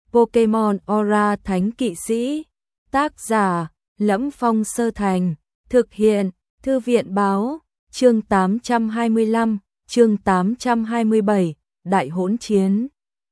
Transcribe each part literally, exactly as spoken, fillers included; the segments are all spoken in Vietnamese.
Pokemon Aura Thánh Kỵ Sĩ. Tác giả: Lẫm Phong Sơ Thành. Thực hiện: Thư viện báo. Chương tám trăm hai mươi lăm, chương tám trăm hai mươi bảy, Đại hỗn chiến.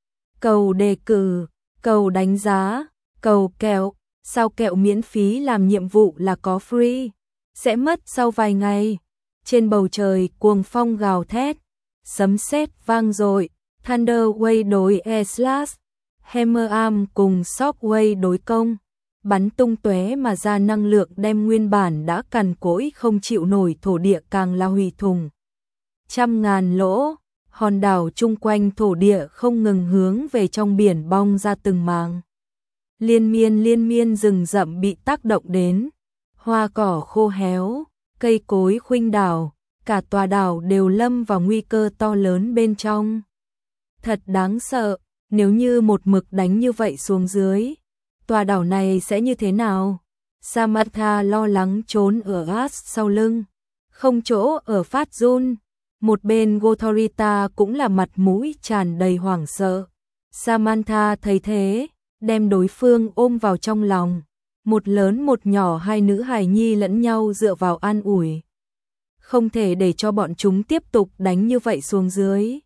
Cầu đề cử, cầu đánh giá, cầu kẹo. Sao kẹo miễn phí làm nhiệm vụ là có free? Sẽ mất sau vài ngày. Trên bầu trời cuồng phong gào thét, sấm sét vang dội. Thunder Wave đối E-Slash, Hammer Arm cùng Shockwave đối công, bắn tung tóe mà ra năng lượng đem nguyên bản đã cằn cỗi không chịu nổi thổ địa càng là hủy thủng. Trăm ngàn lỗ, hòn đảo chung quanh thổ địa không ngừng hướng về trong biển bong ra từng mảng. Liên miên liên miên rừng rậm bị tác động đến, hoa cỏ khô héo, cây cối khuynh đảo, cả tòa đảo đều lâm vào nguy cơ to lớn bên trong. Thật đáng sợ, nếu như một mực đánh như vậy xuống dưới, tòa đảo này sẽ như thế nào? Samantha lo lắng trốn ở Ash sau lưng, không chỗ ở phát run. Một bên Gothorita cũng là mặt mũi tràn đầy hoảng sợ. Samantha thấy thế, đem đối phương ôm vào trong lòng. Một lớn một nhỏ hai nữ hài nhi lẫn nhau dựa vào an ủi. Không thể để cho bọn chúng tiếp tục đánh như vậy xuống dưới.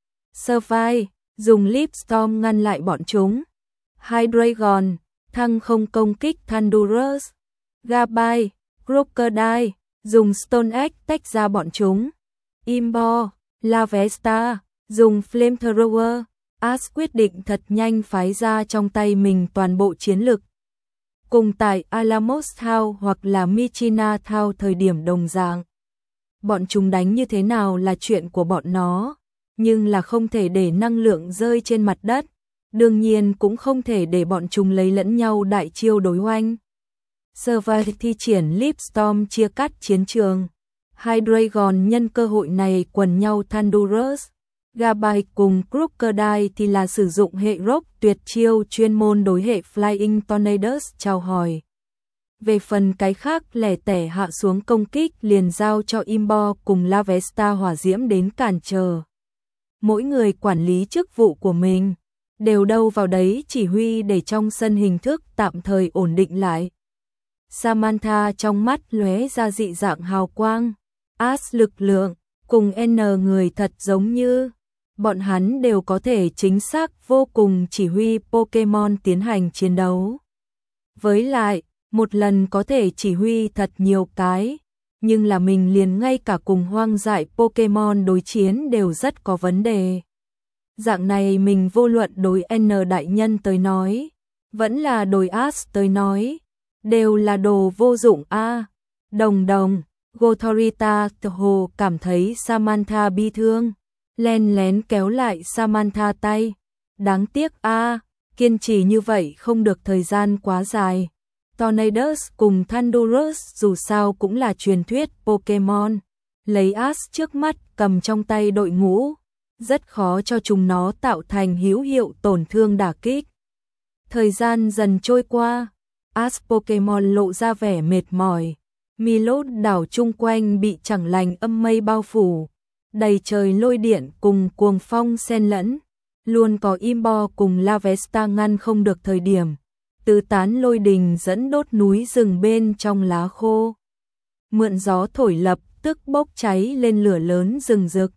Survive, dùng Leaf Storm ngăn lại bọn chúng. Hydreigon, thăng không công kích Thundurus. Gabite, Crocodile, dùng Stone Egg tách ra bọn chúng. Imbo, Lavesta, dùng Flamethrower. Ash quyết định thật nhanh phái ra trong tay mình toàn bộ chiến lực. Cùng tại Alamos Town hoặc là Michina Town thời điểm đồng dạng. Bọn chúng đánh như thế nào là chuyện của bọn nó, nhưng là không thể để năng lượng rơi trên mặt đất, đương nhiên cũng không thể để bọn chúng lấy lẫn nhau đại chiêu đối oanh. Survive thi triển Leaf Storm chia cắt chiến trường. Hydreigon nhân cơ hội này quần nhau Thundurus. Gabite cùng Crocodile thì là sử dụng hệ rock tuyệt chiêu chuyên môn đối hệ Flying Tornadoes chào hỏi. Về phần cái khác lẻ tẻ hạ xuống công kích liền giao cho Imbo cùng Lavesta hỏa diễm đến cản trở. Mỗi người quản lý chức vụ của mình, đều đâu vào đấy chỉ huy để trong sân hình thức tạm thời ổn định lại. Samantha trong mắt lóe ra dị dạng hào quang. Ash lực lượng cùng N người thật giống như, bọn hắn đều có thể chính xác vô cùng chỉ huy Pokemon tiến hành chiến đấu. Với lại, một lần có thể chỉ huy thật nhiều cái, nhưng là mình liền ngay cả cùng hoang dại Pokemon đối chiến đều rất có vấn đề. Dạng này mình vô luận đối N đại nhân tới nói, vẫn là đối Ash tới nói, đều là đồ vô dụng a. À, đồng đồng, Gothorita hồ cảm thấy Samantha bi thương, len lén kéo lại Samantha tay. Đáng tiếc a, à, kiên trì như vậy không được thời gian quá dài. Tornadoes cùng Thundurus dù sao cũng là truyền thuyết Pokemon. Lấy Ash trước mắt cầm trong tay đội ngũ, rất khó cho chúng nó tạo thành hữu hiệu tổn thương đả kích. Thời gian dần trôi qua, Ash Pokemon lộ ra vẻ mệt mỏi. Milot đảo chung quanh bị chẳng lành âm mây bao phủ, đầy trời lôi điện cùng cuồng phong xen lẫn, luôn có Imbo cùng Lavesta ngăn không được thời điểm. Tứ tán lôi đình dẫn đốt núi rừng bên trong lá khô. Mượn gió thổi lập tức bốc cháy lên lửa lớn rừng rực,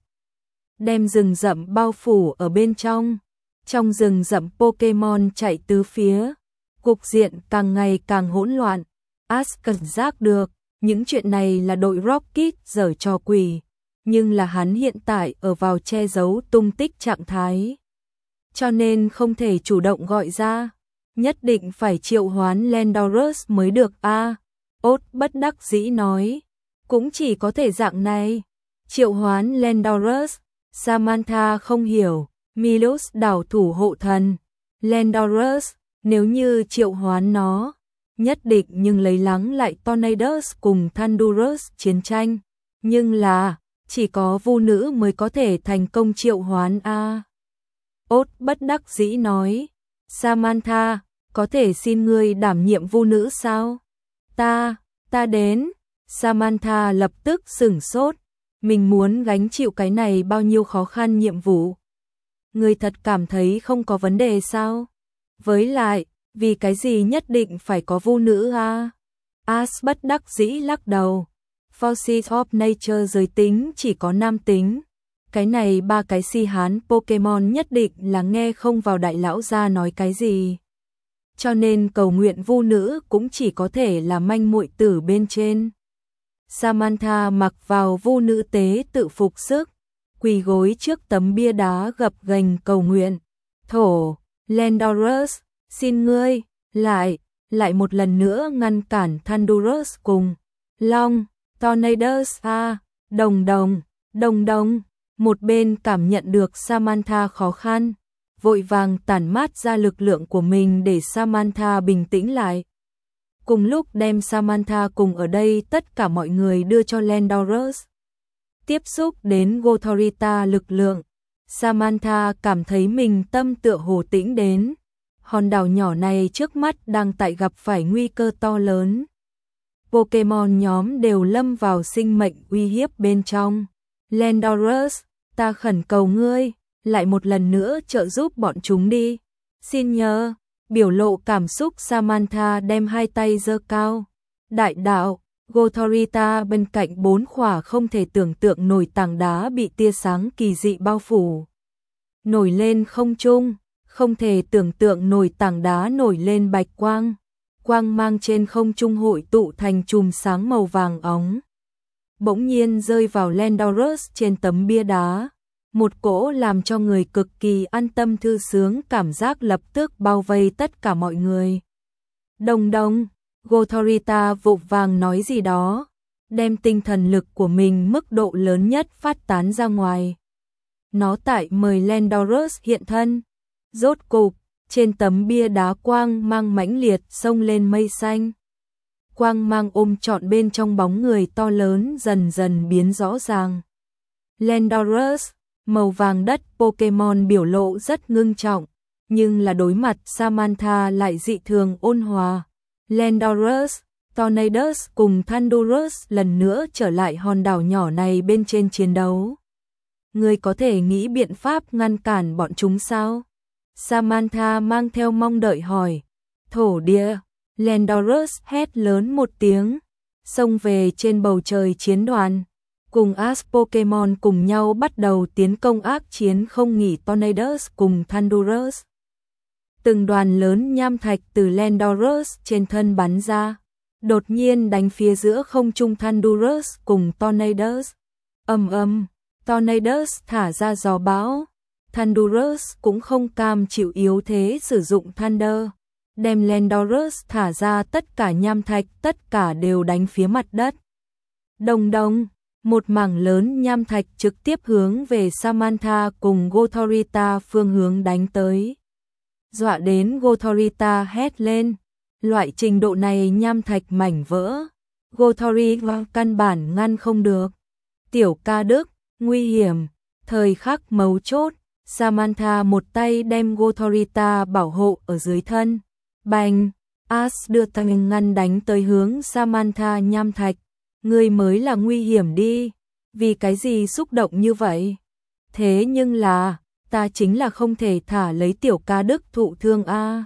đem rừng rậm bao phủ ở bên trong. Trong rừng rậm Pokemon chạy tứ phía, cục diện càng ngày càng hỗn loạn. Ash cảm giác được, những chuyện này là đội Rocket giở trò quỷ, nhưng là hắn hiện tại ở vào che giấu tung tích trạng thái. Cho nên không thể chủ động gọi ra, nhất định phải triệu hoán Landorus mới được a. À, Ốt bất đắc dĩ nói, cũng chỉ có thể dạng này. Triệu hoán Landorus, Samantha không hiểu, Milos đảo thủ hộ thần. Landorus, nếu như triệu hoán nó, nhất định nhưng lấy lắng lại Tornadoes cùng Thundurus chiến tranh. Nhưng là, chỉ có vu nữ mới có thể thành công triệu hoán a. À, Ốt bất đắc dĩ nói, Samantha, có thể xin ngươi đảm nhiệm vu nữ sao? Ta, ta đến. Samantha lập tức sửng sốt, mình muốn gánh chịu cái này bao nhiêu khó khăn nhiệm vụ. Ngươi thật cảm thấy không có vấn đề sao? Với lại, vì cái gì nhất định phải có vu nữ à? Ash bất đắc dĩ lắc đầu. Forces of Nature giới tính chỉ có nam tính. Cái này ba cái si hán Pokemon nhất định là nghe không vào đại lão gia nói cái gì. Cho nên cầu nguyện vu nữ cũng chỉ có thể là manh muội tử bên trên. Samantha mặc vào vu nữ tế tự phục sức, quỳ gối trước tấm bia đá gập ghềnh cầu nguyện. Thổ, Landorus, xin ngươi, lại, lại một lần nữa ngăn cản Thundurus cùng Long, Tornadus a, đồng đồng, đồng đồng. Một bên cảm nhận được Samantha khó khăn, vội vàng tản mát ra lực lượng của mình để Samantha bình tĩnh lại. Cùng lúc đem Samantha cùng ở đây tất cả mọi người đưa cho Landorus. Tiếp xúc đến Gothorita lực lượng, Samantha cảm thấy mình tâm tựa hồ tĩnh đến. Hòn đảo nhỏ này trước mắt đang tại gặp phải nguy cơ to lớn. Pokemon nhóm đều lâm vào sinh mệnh uy hiếp bên trong. Landorus, ta khẩn cầu ngươi, lại một lần nữa trợ giúp bọn chúng đi. Xin nhờ, biểu lộ cảm xúc Samantha đem hai tay giơ cao. Đại đạo, Gothorita bên cạnh bốn khỏa không thể tưởng tượng nổi tảng đá bị tia sáng kỳ dị bao phủ. Nổi lên không trung, không thể tưởng tượng nổi tảng đá nổi lên bạch quang. Quang mang trên không trung hội tụ thành chùm sáng màu vàng óng. Bỗng nhiên rơi vào Landorus trên tấm bia đá. Một cỗ làm cho người cực kỳ an tâm thư sướng cảm giác lập tức bao vây tất cả mọi người. Đồng đồng, Gothorita vội vàng nói gì đó, đem tinh thần lực của mình mức độ lớn nhất phát tán ra ngoài. Nó tại mời Landorus hiện thân. Rốt cục, trên tấm bia đá quang mang mãnh liệt xông lên mây xanh. Quang mang ôm trọn bên trong bóng người to lớn dần dần biến rõ ràng. Landorus, màu vàng đất Pokemon biểu lộ rất ngưng trọng, nhưng là đối mặt Samantha lại dị thường ôn hòa. Landorus, Tornadus cùng Thundurus lần nữa trở lại hòn đảo nhỏ này bên trên chiến đấu. Ngươi có thể nghĩ biện pháp ngăn cản bọn chúng sao? Samantha mang theo mong đợi hỏi. Thổ địa, Landorus hét lớn một tiếng, xông về trên bầu trời chiến đoàn. Cùng Ash Pokemon cùng nhau bắt đầu tiến công ác chiến không nghỉ Tornadus cùng Thundurus. Từng đoàn lớn nham thạch từ Landorus trên thân bắn ra, đột nhiên đánh phía giữa không trung Thundurus cùng Tornadus. Ầm ầm, Tornadus thả ra gió bão. Thundurus cũng không cam chịu yếu thế sử dụng Thunder, đem Landorus thả ra tất cả nham thạch, tất cả đều đánh phía mặt đất. Đồng đồng, một mảng lớn nham thạch trực tiếp hướng về Samantha cùng Gothorita phương hướng đánh tới. Dọa đến Gothorita hét lên, loại trình độ này nham thạch mảnh vỡ, Gothorita căn bản ngăn không được. Tiểu ca đức, nguy hiểm, thời khắc mấu chốt, Samantha một tay đem Gothorita bảo hộ ở dưới thân. Bành, Ash đưa tay ngăn đánh tới hướng Samantha nham thạch. Ngươi mới là nguy hiểm đi, vì cái gì xúc động như vậy? Thế nhưng là, ta chính là không thể thả lấy tiểu ca đức thụ thương a.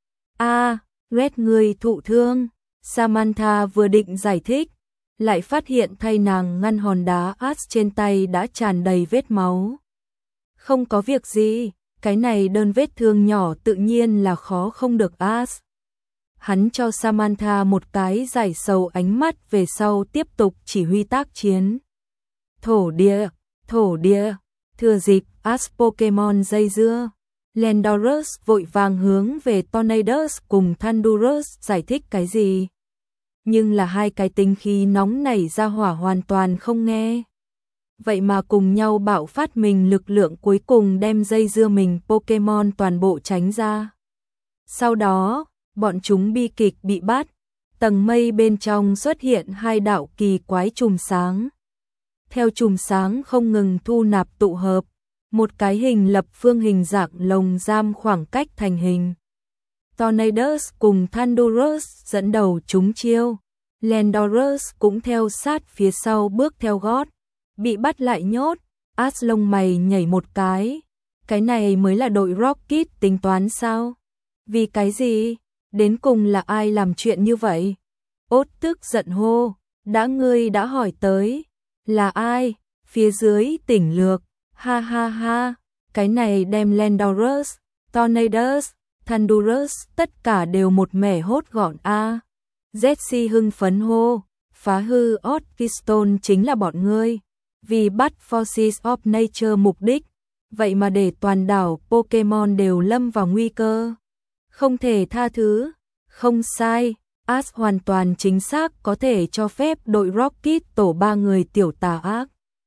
A, Red ngươi thụ thương. Samantha vừa định giải thích, lại phát hiện thay nàng ngăn hòn đá Ash trên tay đã tràn đầy vết máu. Không có việc gì, cái này đơn vết thương nhỏ tự nhiên là khó không được Ash. Hắn cho Samantha một cái giải sầu ánh mắt về sau tiếp tục chỉ huy tác chiến. Thổ địa, thổ địa, thừa dịp Ash Pokemon dây dưa. Landorus vội vàng hướng về Tornadus cùng Thundurus giải thích cái gì. Nhưng là hai cái tính khí nóng nảy ra hỏa hoàn toàn không nghe. Vậy mà cùng nhau bạo phát mình lực lượng cuối cùng đem dây dưa mình Pokemon toàn bộ tránh ra. Sau đó, bọn chúng bi kịch bị bắt, tầng mây bên trong xuất hiện hai đạo kỳ quái chùm sáng. Theo chùm sáng không ngừng thu nạp tụ hợp, một cái hình lập phương hình dạng lồng giam khoảng cách thành hình. Tornadus cùng Thundurus dẫn đầu chúng chiêu, Landorus cũng theo sát phía sau bước theo gót, bị bắt lại nhốt. Ash lông mày nhảy một cái, cái này mới là đội Rocket tính toán sao? Vì cái gì? Đến cùng là ai làm chuyện như vậy? Ốt tức giận hô, đã ngươi đã hỏi tới, là ai? Phía dưới tỉnh lược, ha ha ha, cái này đem Landorus, Tornadoes, Thundurus tất cả đều một mẻ hốt gọn a. Jessie hưng phấn hô, phá hư Orchestone chính là bọn ngươi, vì bắt Forces of Nature mục đích, vậy mà để toàn đảo Pokemon đều lâm vào nguy cơ. Không thể tha thứ, không sai, Ash hoàn toàn chính xác có thể cho phép đội Rocket tổ ba người tiểu tà ác.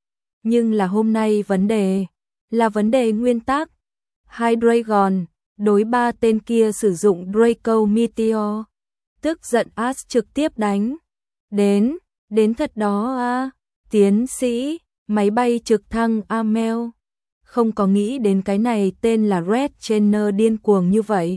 Nhưng là hôm nay vấn đề, là vấn đề nguyên tắc. Hydreigon, đối ba tên kia sử dụng Draco Meteor. Tức giận Ash trực tiếp đánh. Đến, đến thật đó à, tiến sĩ, máy bay trực thăng Amel. Không có nghĩ đến cái này tên là Red Trainer điên cuồng như vậy.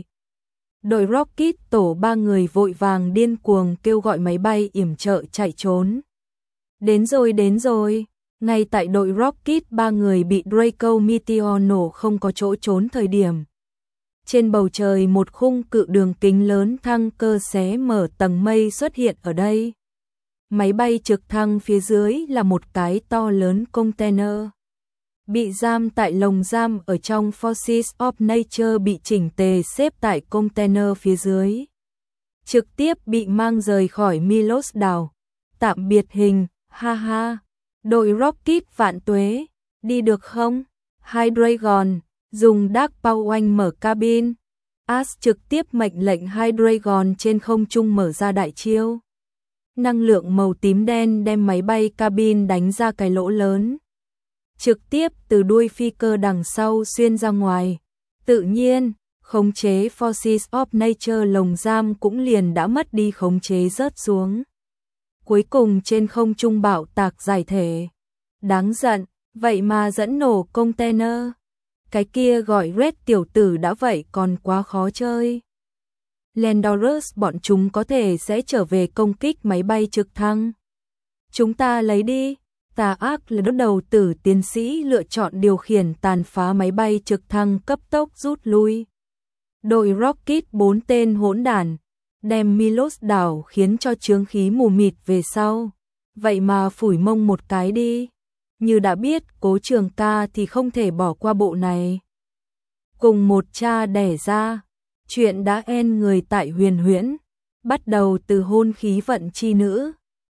Đội Rocket tổ ba người vội vàng điên cuồng kêu gọi máy bay yểm trợ chạy trốn. Đến rồi đến rồi, ngay tại đội Rocket ba người bị Draco Meteor nổ không có chỗ trốn thời điểm. Trên bầu trời một khung cự đường kính lớn thăng cơ xé mở tầng mây xuất hiện ở đây. Máy bay trực thăng phía dưới là một cái to lớn container. Bị giam tại lồng giam ở trong Forces of Nature bị chỉnh tề xếp tại container phía dưới. Trực tiếp bị mang rời khỏi Milos đảo. Tạm biệt hình, ha ha. Đội Rocket vạn tuế, đi được không? Hydreigon, dùng Dark Power oanh mở cabin. Ash trực tiếp mệnh lệnh Hydreigon trên không trung mở ra đại chiêu. Năng lượng màu tím đen đem máy bay cabin đánh ra cái lỗ lớn. Trực tiếp từ đuôi phi cơ đằng sau xuyên ra ngoài. Tự nhiên, khống chế Forces of Nature lồng giam cũng liền đã mất đi khống chế rớt xuống. Cuối cùng trên không trung bạo tạc giải thể. Đáng giận, vậy mà dẫn nổ container. Cái kia gọi Red tiểu tử đã vậy còn quá khó chơi. Landorus bọn chúng có thể sẽ trở về công kích máy bay trực thăng. Chúng ta lấy đi. Tà ác là đốt đầu tử tiến sĩ lựa chọn điều khiển tàn phá máy bay trực thăng cấp tốc rút lui. Đội Rocket bốn tên hỗn đản, đem Milos đảo khiến cho chướng khí mù mịt về sau. Vậy mà phủi mông một cái đi. Như đã biết Cố Trường Ca thì không thể bỏ qua bộ này. Cùng một cha đẻ ra, chuyện đã en người tại huyền huyễn, bắt đầu từ hôn khí vận chi nữ.